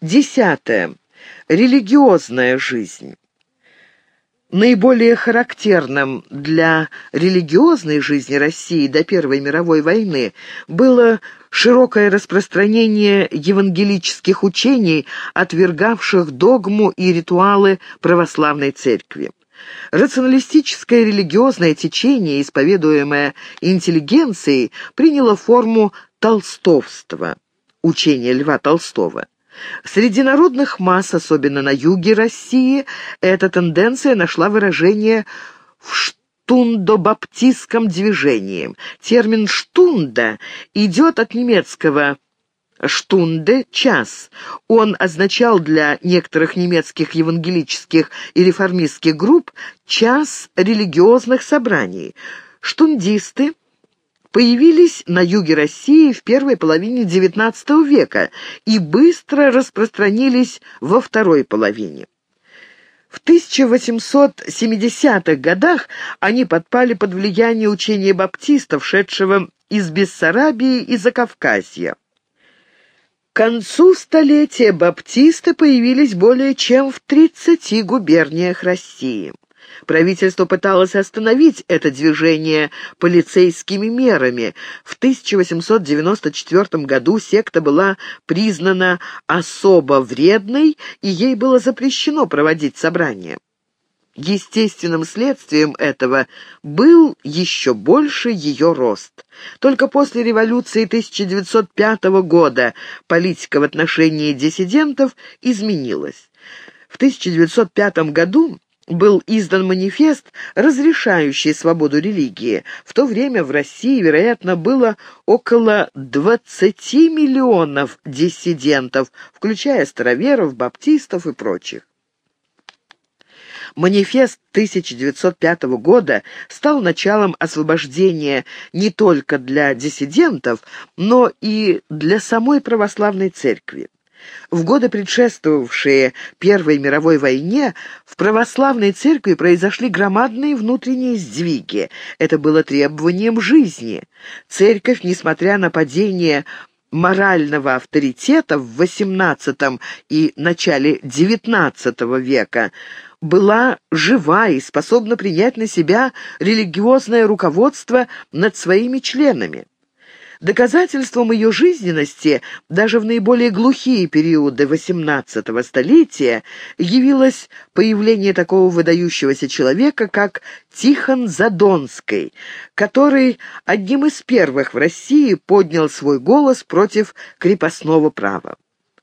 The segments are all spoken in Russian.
Десятое. Религиозная жизнь. Наиболее характерным для религиозной жизни России до Первой мировой войны было широкое распространение евангелических учений, отвергавших догму и ритуалы православной церкви. Рационалистическое религиозное течение, исповедуемое интеллигенцией, приняло форму толстовства, учения Льва Толстого. Среди народных масс, особенно на юге России, эта тенденция нашла выражение в штундобаптистском движении. Термин «штунда» идет от немецкого «штунде» — «час». Он означал для некоторых немецких евангелических и реформистских групп час религиозных собраний. Штундисты появились на юге России в первой половине XIX века и быстро распространились во второй половине. В 1870-х годах они подпали под влияние учения баптистов, шедшего из Бессарабии и Закавказья. К концу столетия баптисты появились более чем в 30 губерниях России. Правительство пыталось остановить это движение полицейскими мерами. В 1894 году секта была признана особо вредной, и ей было запрещено проводить собрания. Естественным следствием этого был еще больше ее рост. Только после революции 1905 года политика в отношении диссидентов изменилась. В 1905 году был издан манифест, разрешающий свободу религии. В то время в России, вероятно, было около 20 миллионов диссидентов, включая староверов, баптистов и прочих. Манифест 1905 года стал началом освобождения не только для диссидентов, но и для самой православной церкви. В годы, предшествовавшие Первой мировой войне, в православной церкви произошли громадные внутренние сдвиги. Это было требованием жизни. Церковь, несмотря на падение морального авторитета в XVIII и начале XIX века, была жива и способна принять на себя религиозное руководство над своими членами. Доказательством ее жизненности даже в наиболее глухие периоды XVIII столетия явилось появление такого выдающегося человека, как Тихон Задонский, который одним из первых в России поднял свой голос против крепостного права.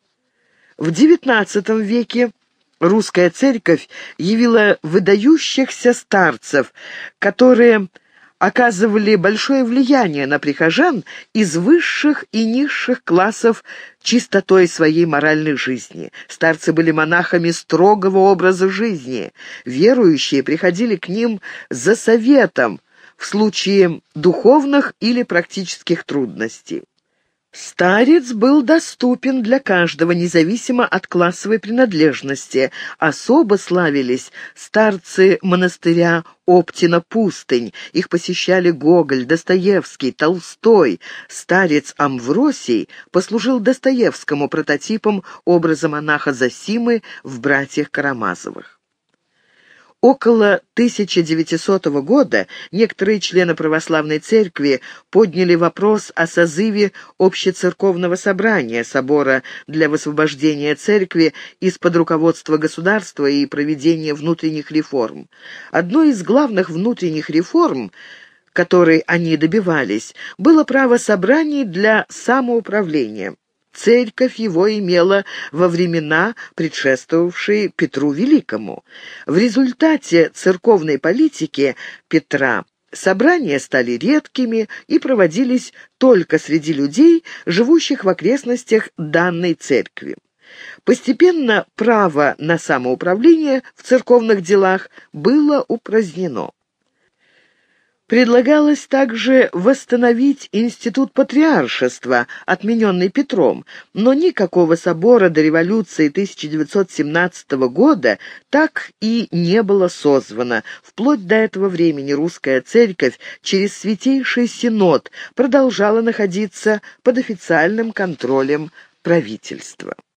В XIX веке русская церковь явила выдающихся старцев, которые оказывали большое влияние на прихожан из высших и низших классов чистотой своей моральной жизни. Старцы были монахами строгого образа жизни. Верующие приходили к ним за советом в случае духовных или практических трудностей. Старец был доступен для каждого, независимо от классовой принадлежности. Особо славились старцы монастыря Оптина-Пустынь. Их посещали Гоголь, Достоевский, Толстой. Старец Амвросий послужил Достоевскому прототипом образа монаха Зосимы в «Братьях Карамазовых». Около 1900 года некоторые члены православной церкви подняли вопрос о созыве общецерковного собрания собора для высвобождения церкви из-под руководства государства и проведения внутренних реформ. Одной из главных внутренних реформ, которой они добивались, было право собраний для самоуправления. Церковь его имела во времена, предшествовавшие Петру Великому. В результате церковной политики Петра собрания стали редкими и проводились только среди людей, живущих в окрестностях данной церкви. Постепенно право на самоуправление в церковных делах было упразднено. Предлагалось также восстановить институт патриаршества, отмененный Петром, но никакого собора до революции 1917 года так и не было созвано. Вплоть до этого времени русская церковь через Святейший Синод продолжала находиться под официальным контролем правительства.